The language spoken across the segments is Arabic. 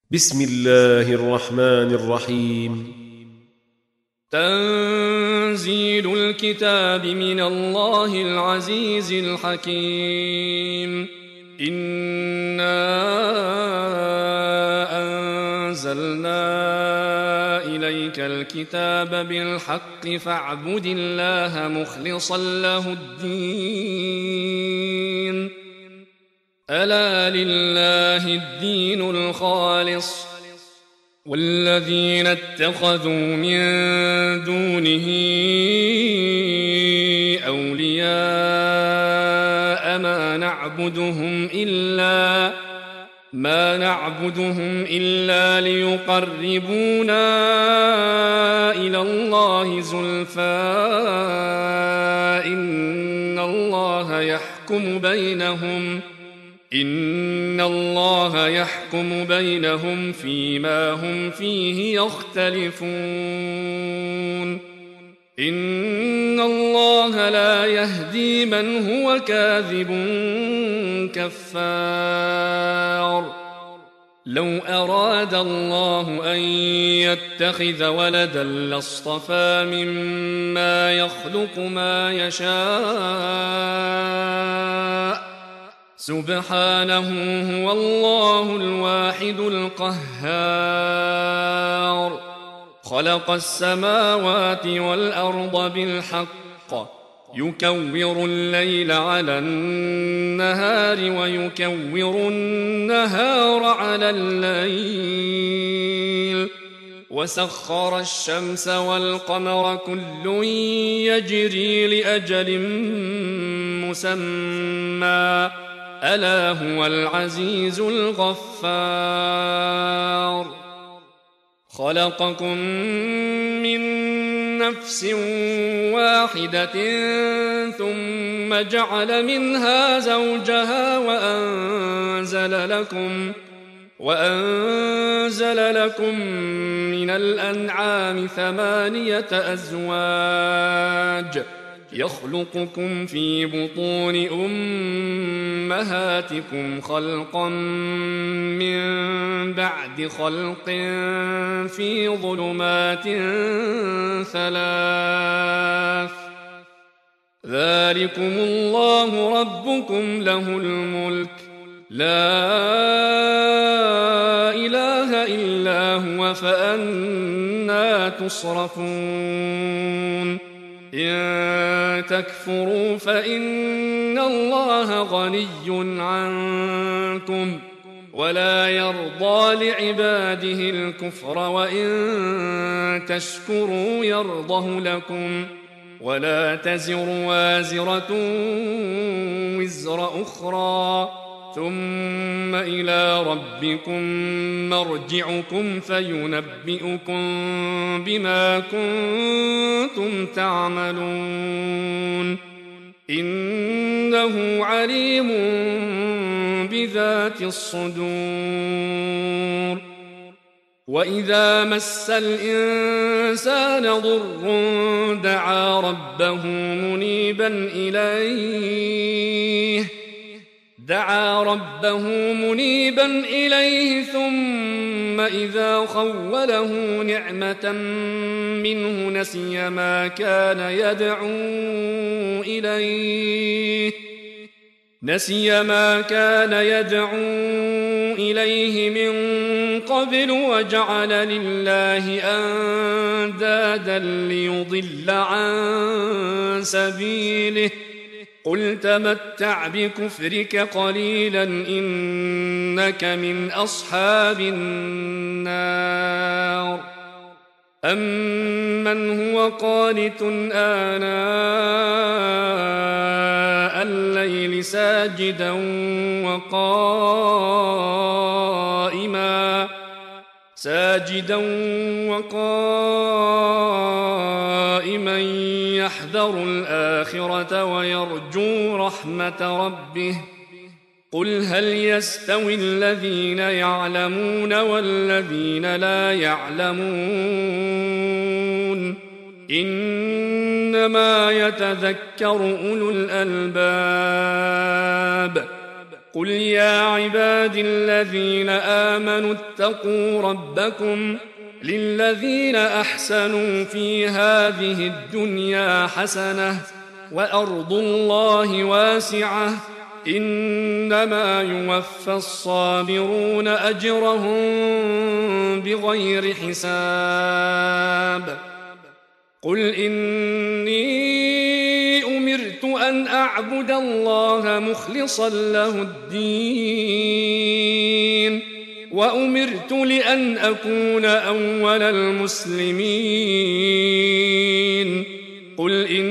بسم الله الرحمن الرحيم. تنزيل الكتاب من الله العزيز الحكيم. إنا أنزلنا إليك الكتاب بالحق فاعبد الله مخلصا له الدين. ألا لله الدين الخالص والذين اتخذوا من دونه أولياء ما نعبدهم إلا ليقربونا إلى الله زلفى إن الله يحكم بينهم فيما هم فيه يختلفون. إن الله لا يهدي من هو كاذب كفار. لو أراد الله أن يتخذ ولدا لاصطفى مما يخلق ما يشاء سبحانه هو الله الواحد القهار. خلق السماوات والأرض بالحق يكور الليل على النهار ويكور النهار على الليل وسخر الشمس والقمر كل يجري لأجل مسمى ألا هو العزيز الغفار. خلقكم من نفس واحدة ثم جعل منها زوجها وأنزل لكم من الأنعام 8 أزواج يخلقكم في بطون أمهاتكم خلقا من بعد خلق في ظلمات 3 ذلكم الله ربكم له الملك لا إله إلا هو فأنى تصرفون. إن تكفروا فإن الله غني عنكم ولا يرضى لعباده الكفر وإن تشكروا يرضه لكم ولا تزر وازرة وزر أخرى ثم إلى ربكم مرجعكم فينبئكم بما كنتم تعملون. إنه عليم بذات الصدور. وإذا مس الإنسان ضر دعا ربه منيبا إليه ثم إذا خوله نعمة منه نسي ما كان يدعو إليه من قبل وجعل لله أندادا ليضل عن سبيله. قل تمتع بكفرك قليلا إنك من أصحاب النار. أمن هو قانت آناء الليل ساجدا وقائما يحذر الآخرة ويرجو رحمة ربه. قل هل يستوي الذين يعلمون والذين لا يعلمون إنما يتذكر أولو الألباب. قل يا عبادي الذين آمنوا اتقوا ربكم للذين أحسنوا في هذه الدنيا حسنة وأرض الله واسعة إنما يوفى الصابرون أجرهم بغير حساب قل إني أمرت أن أعبد الله مخلصا له الدين وأمرت لأن أكون أول المسلمين قل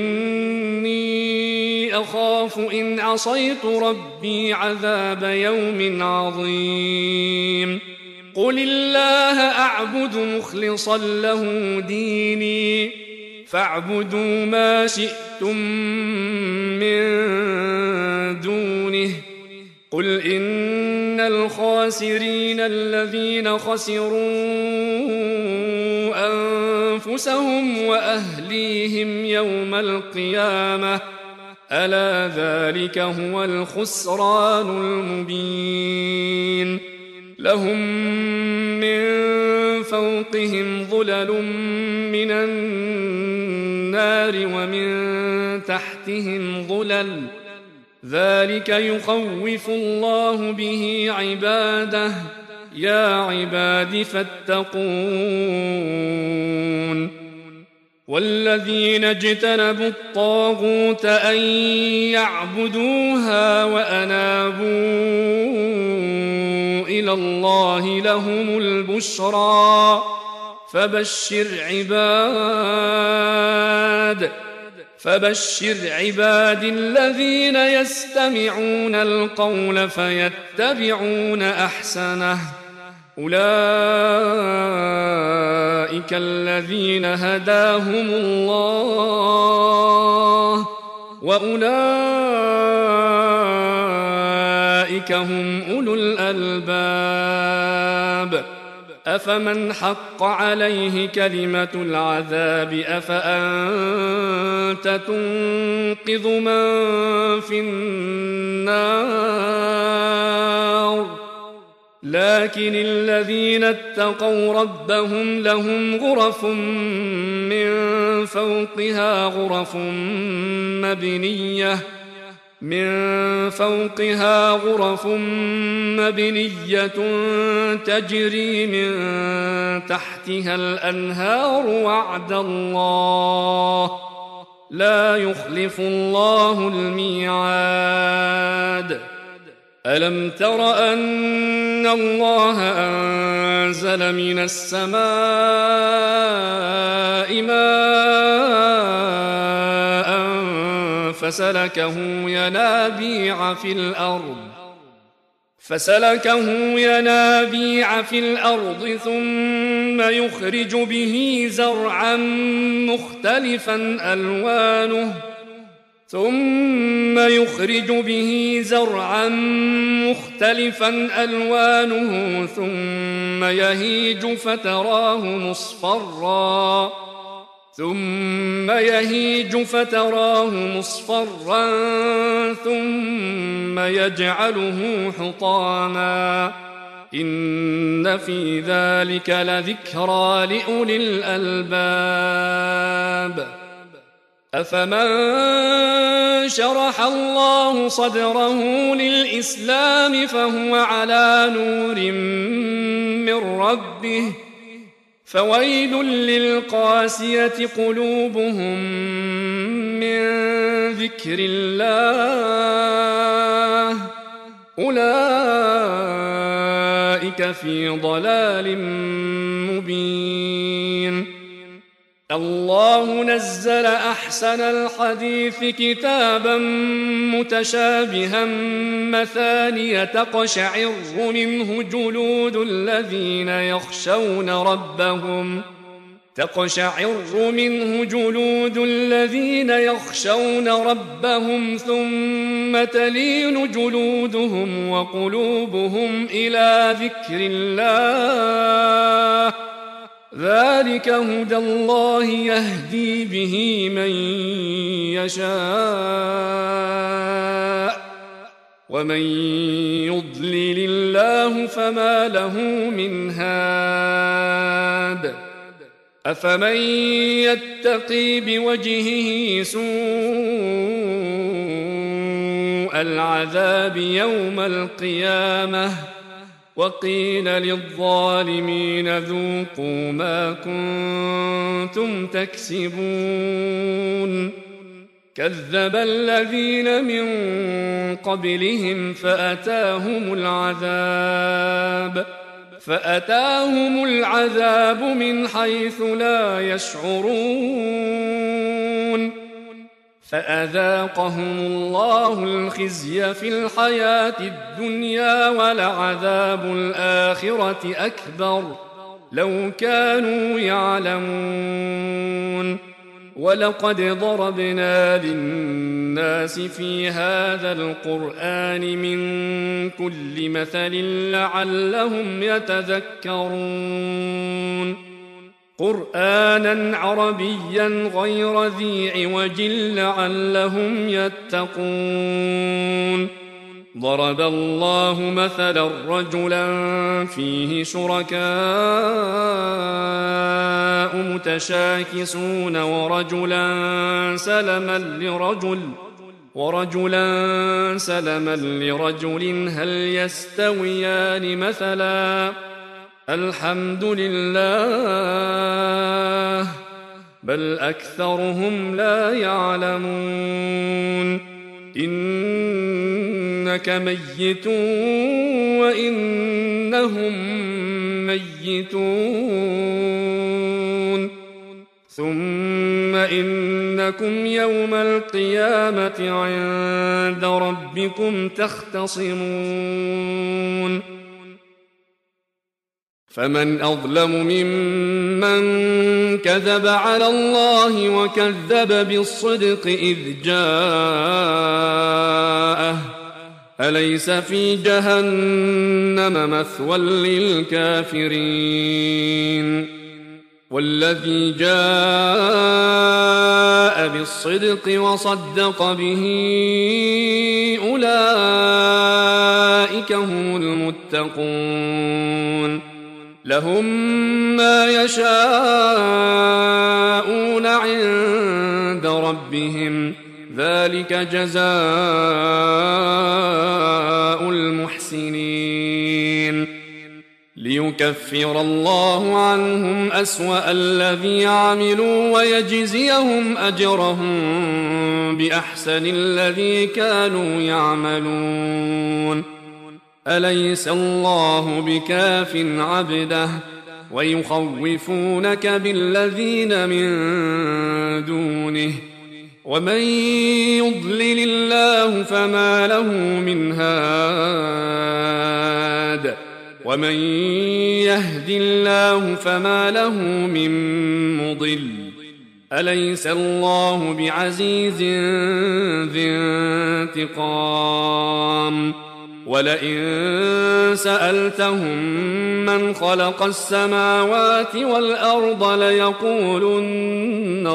إني أخاف إن عصيت ربي عذاب يوم عظيم قل الله أعبد مخلصا له ديني فاعبدوا ما شئتم من دونه قل إن الخاسرين الذين خسروا أنفسهم وأهليهم يوم القيامة ألا ذلك هو الخسران المبين لهم من فوقهم ظلل من النار ومن تحتهم ظلل ذلك يخوف الله به عباده يا عباد فاتقون والذين اجتنبوا الطاغوت أن يعبدوها وأنابوا إلى الله لهم البشرى فبشر عباد الذين يستمعون القول فيتبعون أحسنه أولئك الذين هداهم الله وأولئك هم أولو الألباب أفمن حق عليه كلمة العذاب أفأنت تنقذ من في النار لكن الذين اتقوا ربهم لهم غرف من فوقها غرف مبنية تجري من تحتها الأنهار وعد الله لا يخلف الله الميعاد ألم تر أن الله أنزل من السماء ماء فسلكه ينابيع في الأرض ثم يخرج به زرعا مختلفا ألوانه ثم يهيج فتراه مصفرا ثم يجعله حطاما إن في ذلك لذكرى لأولي الألباب أفمن شرح الله صدره للإسلام فهو على نور من ربه فويل للقاسية قلوبهم من ذكر الله أولئك في ضلال مبين الله نزل أحسن الحديث كتابا متشابها مثانية تقشعر منه جلود الذين يخشون ربهم ثم تلين جلودهم وقلوبهم إلى ذكر الله ذلك هدى الله يهدي به من يشاء ومن يضلل الله فما له من هاد أفمن يتقي بوجهه سوء العذاب يوم القيامة وقيل للظالمين ذوقوا ما كنتم تكسبون كذب الذين من قبلهم فأتاهم العذاب من حيث لا يشعرون فأذاقهم الله الخزي في الحياة الدنيا ولعذاب الآخرة أكبر لو كانوا يعلمون ولقد ضربنا للناس في هذا القرآن من كل مثل لعلهم يتذكرون قرآنا عربيا غير ذي عوج لعلهم يتقون ضرب الله مثلا رجلا فيه شركاء متشاكسون ورجلا سلما لرجل هل يستويان مثلا الحمد لله بل أكثرهم لا يعلمون إنك ميت وإنهم ميتون ثم إنكم يوم القيامة عند ربكم تختصمون فمن أظلم ممن كذب على الله وكذب بالصدق إذ جاءه أليس في جهنم مثوى للكافرين والذي جاء بالصدق وصدق به أولئك هم المتقون لهم ما يشاءون عند ربهم ذلك جزاء المحسنين ليكفر الله عنهم أسوأ الذي عملوا ويجزيهم أجرهم بأحسن الذي كانوا يعملون أليس الله بكاف عبده ويخوفونك بالذين من دونه ومن يضلل الله فما له من هاد ومن يهد الله فما له من مضل أليس الله بعزيز ذي انتقام ولئن سألتهم من خلق السماوات والأرض ليقولن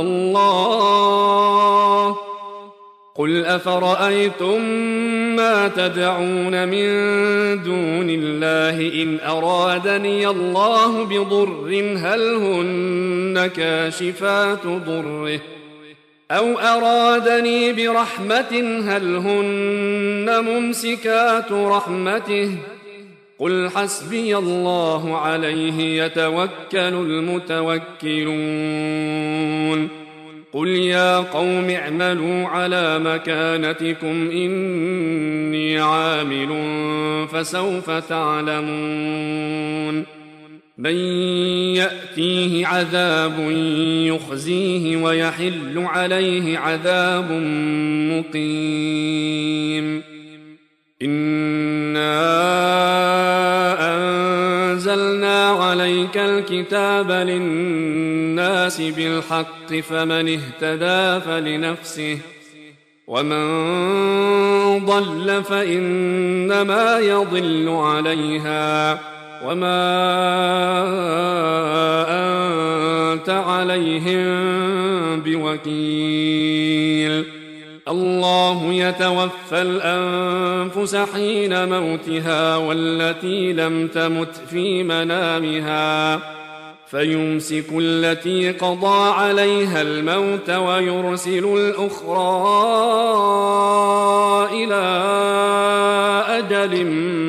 الله قل أفرأيتم ما تدعون من دون الله إن أرادني الله بضر هل هن كاشفات ضره أو أرادني برحمة هل هن ممسكات رحمته قل حسبي الله عليه يتوكل المتوكلون قل يا قوم اعملوا على مكانتكم إني عامل فسوف تعلمون من يأتيه عذاب يخزيه ويحل عليه عذاب مقيم إنا أنزلنا عليك الكتاب للناس بالحق فمن اهتدى فلنفسه ومن ضل فإنما يضل عليها وما أنت عليهم بوكيل الله يتوفى الأنفس حين موتها والتي لم تمت في منامها فيمسك التي قضى عليها الموت ويرسل الأخرى إلى أجل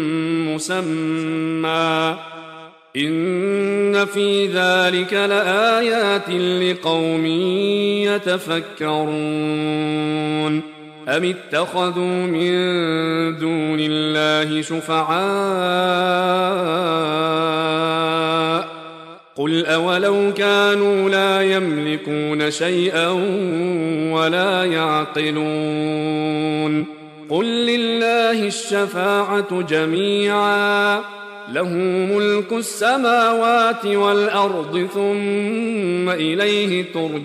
مسمى إن في ذلك لآيات لقوم يتفكرون أم اتخذوا من دون الله شفعاء قل أولو كانوا لا يملكون شيئا ولا يعقلون قل لله الشفاعة جميعا له ملك السماوات والأرض ثم إليه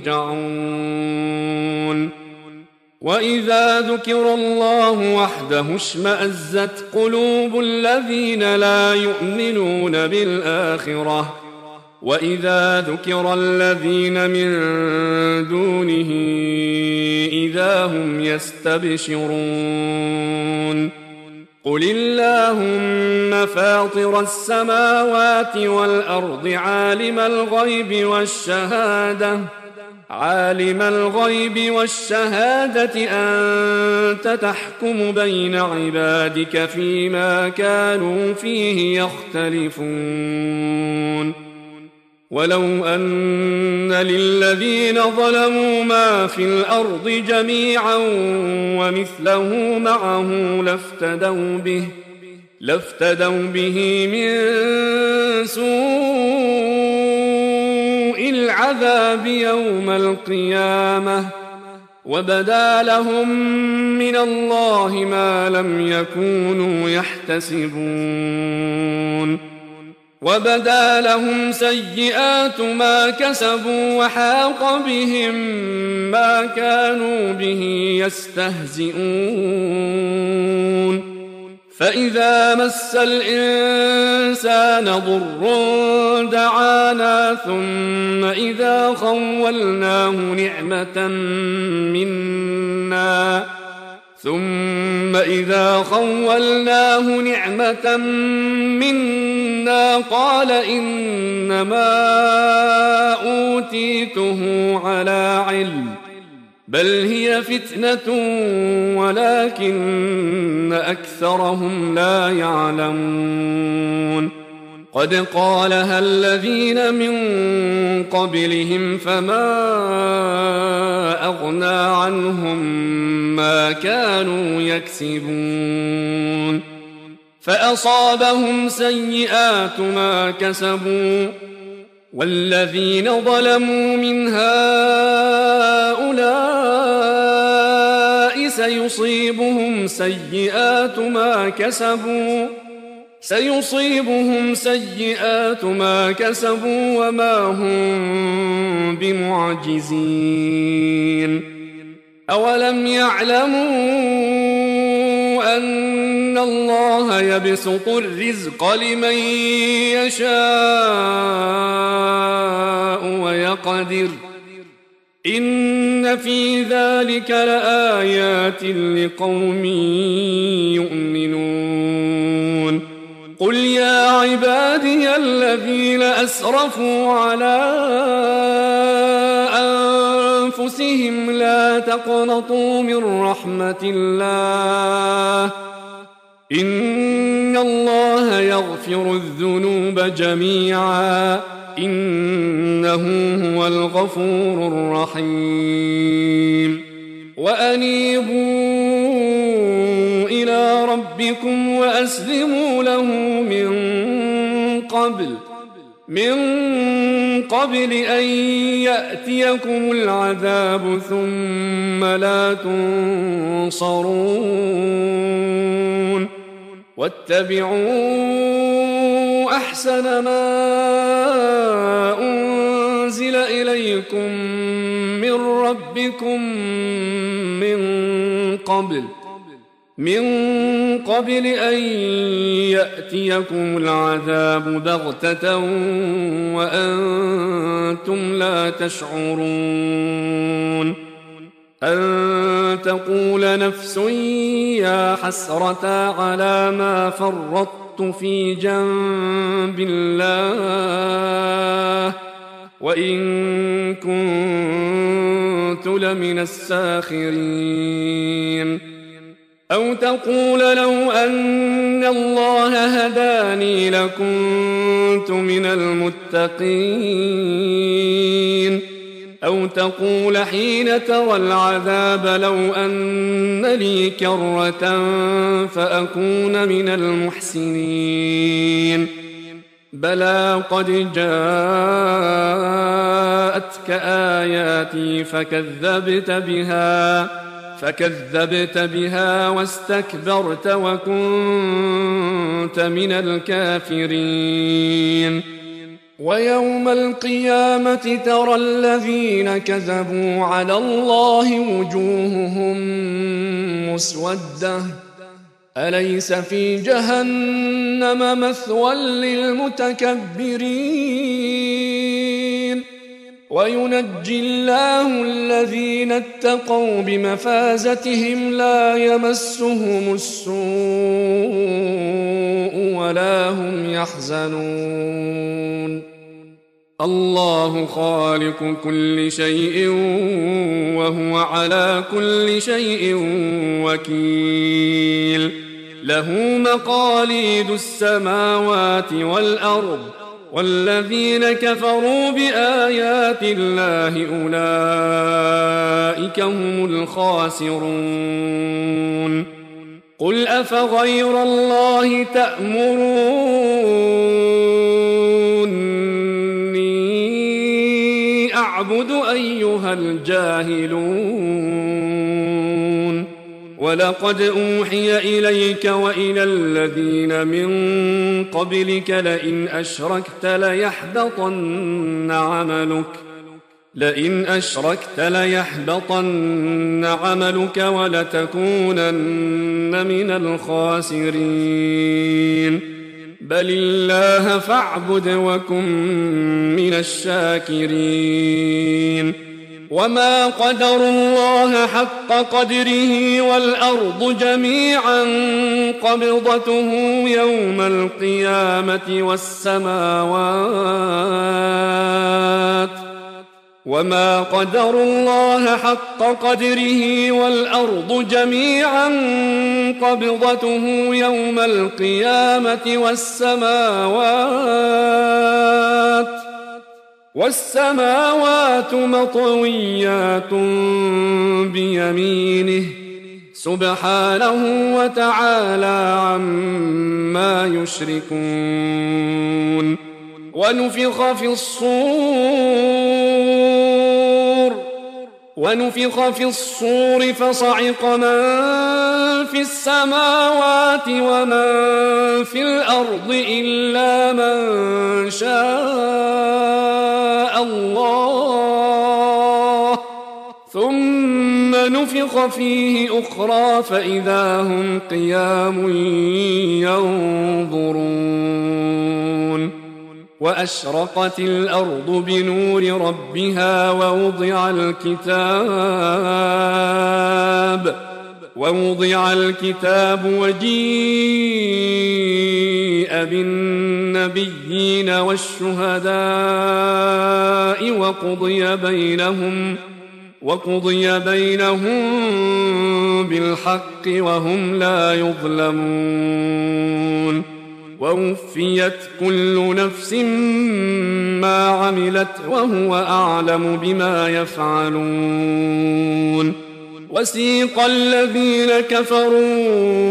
ترجعون وإذا ذكر الله وحده اشمأزت قلوب الذين لا يؤمنون بالآخرة وإذا ذكر الذين من دونه إذا هم يستبشرون قل اللهم فاطر السماوات والأرض عالم الغيب والشهادة أنت تحكم بين عبادك فيما كانوا فيه يختلفون ولو أن للذين ظلموا ما في الأرض جميعا ومثله معه لافتدوا به من سوء العذاب يوم القيامة وبدا لهم من الله ما لم يكونوا يحتسبون وبدا لهم سيئات ما كسبوا وحاق بهم ما كانوا به يستهزئون فإذا مس الإنسان ضر دعانا ثم إذا خولناه نعمة منا قال إنما أوتيته على علم بل هي فتنة ولكن أكثرهم لا يعلمون قد قالها الذين من قبلهم فما أغنى عنهم ما كانوا يكسبون فأصابهم سيئات ما كسبوا والذين ظلموا من هؤلاء سيصيبهم سيئات ما كسبوا وما هم بمعجزين أولم يعلموا أن الله يبسط الرزق لمن يشاء ويقدر إن في ذلك لآيات لقوم يؤمنون قل يا عبادي الذين أسرفوا على أنفسهم لا تقنطوا من رحمة الله إن الله يغفر الذنوب جميعا إنه هو الغفور الرحيم وأنيبوا إلى ربكم وأسلموا له من قبل أن يأتيكم العذاب ثم لا تنصرون واتبعوا أحسن ما أنزل إليكم من ربكم من قبل أن يأتيكم العذاب بغتة وأنتم لا تشعرون أن تقول نفس يا حسرة على ما فرطت في جنب الله وإن كنت لمن الساخرين. أو تقول لو أن الله هداني لكنت من المتقين. أو تقول حين ترى العذاب لو أن لي كرة فأكون من المحسنين. بلى قد جاءتك آياتي فكذبت بها واستكبرت وكنت من الكافرين. ويوم القيامة ترى الذين كذبوا على الله وجوههم مسودة أليس في جهنم مثوى للمتكبرين. وينجي الله الذين اتقوا بمفازتهم لا يمسهم السوء ولا هم يحزنون. الله خالق كل شيء وهو على كل شيء وكيل. له مقاليد السماوات والأرض والذين كفروا بآيات الله أولئك هم الخاسرون. قل أفغير الله تأمروني أعبد أيها الجاهلون. ولقد أوحي إليك وإلى الذين من قبلك لئن أشركت ليحبطن عملك ولتكونن من الخاسرين. بل الله فاعبد وكن من الشاكرين. وما قدروا الله حق قدره والأرض جميعا قبضته يوم القيامة والسماوات مطويات بيمينه سبحانه وتعالى عما يشركون. ونفخ في الصور فصعق من في السماوات ومن في الأرض إلا من شاء الله ثم نفخ فيه أخرى فإذا هم قيام ينظرون. وأشرقت الأرض بنور ربها ووضع الكتاب وجيء بالنبيين والشهداء وقضي بينهم بالحق وهم لا يظلمون. ووفيت كل نفس ما عملت وهو أعلم بما يفعلون. وسيق الذين كفروا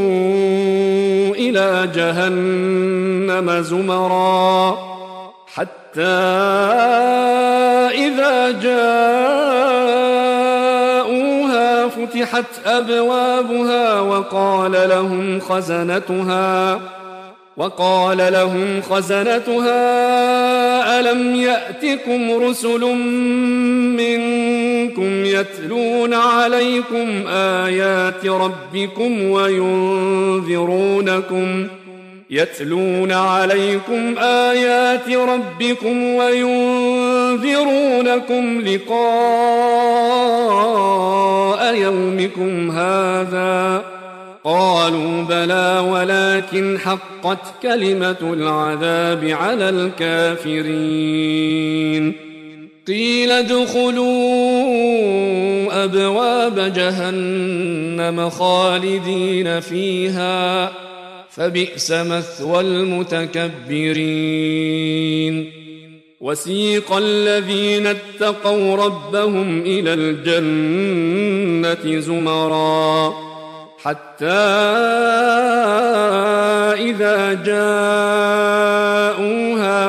إلى جهنم زمرا حتى إذا جاءوها فتحت أبوابها وقال لهم خزنتها ألم يأتكم رسل منكم يتلون يتلون عليكم آيات ربكم وينذرونكم لقاء يومكم هذا. قالوا بلى ولكن حقت كلمة العذاب على الكافرين. قيل ادخلوا أبواب جهنم خالدين فيها فبئس مثوى المتكبرين. وسيق الذين اتقوا ربهم إلى الجنة زمرا حتى إذا جاءوها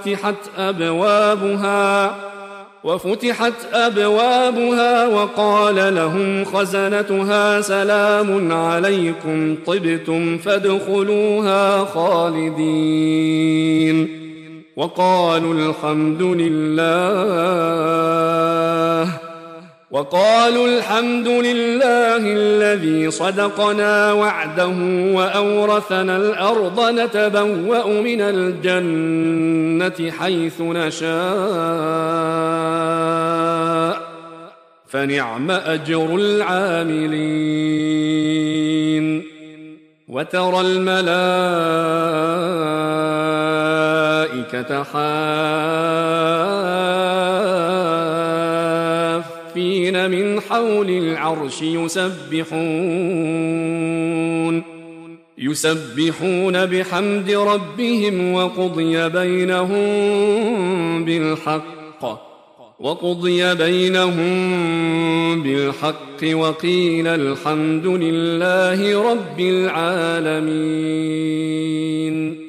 وفتحت أبوابها وقال لهم خزنتها سلام عليكم طبتم فادخلوها خالدين. وقالوا الحمد لله الذي صدقنا وعده وأورثنا الأرض نتبوأ من الجنة حيث نشاء فنعم أجر العاملين. وترى الملائكة حافين من حول العرش يسبحون بحمد ربهم وقضي بينهم بالحق وقيل الحمد لله رب العالمين.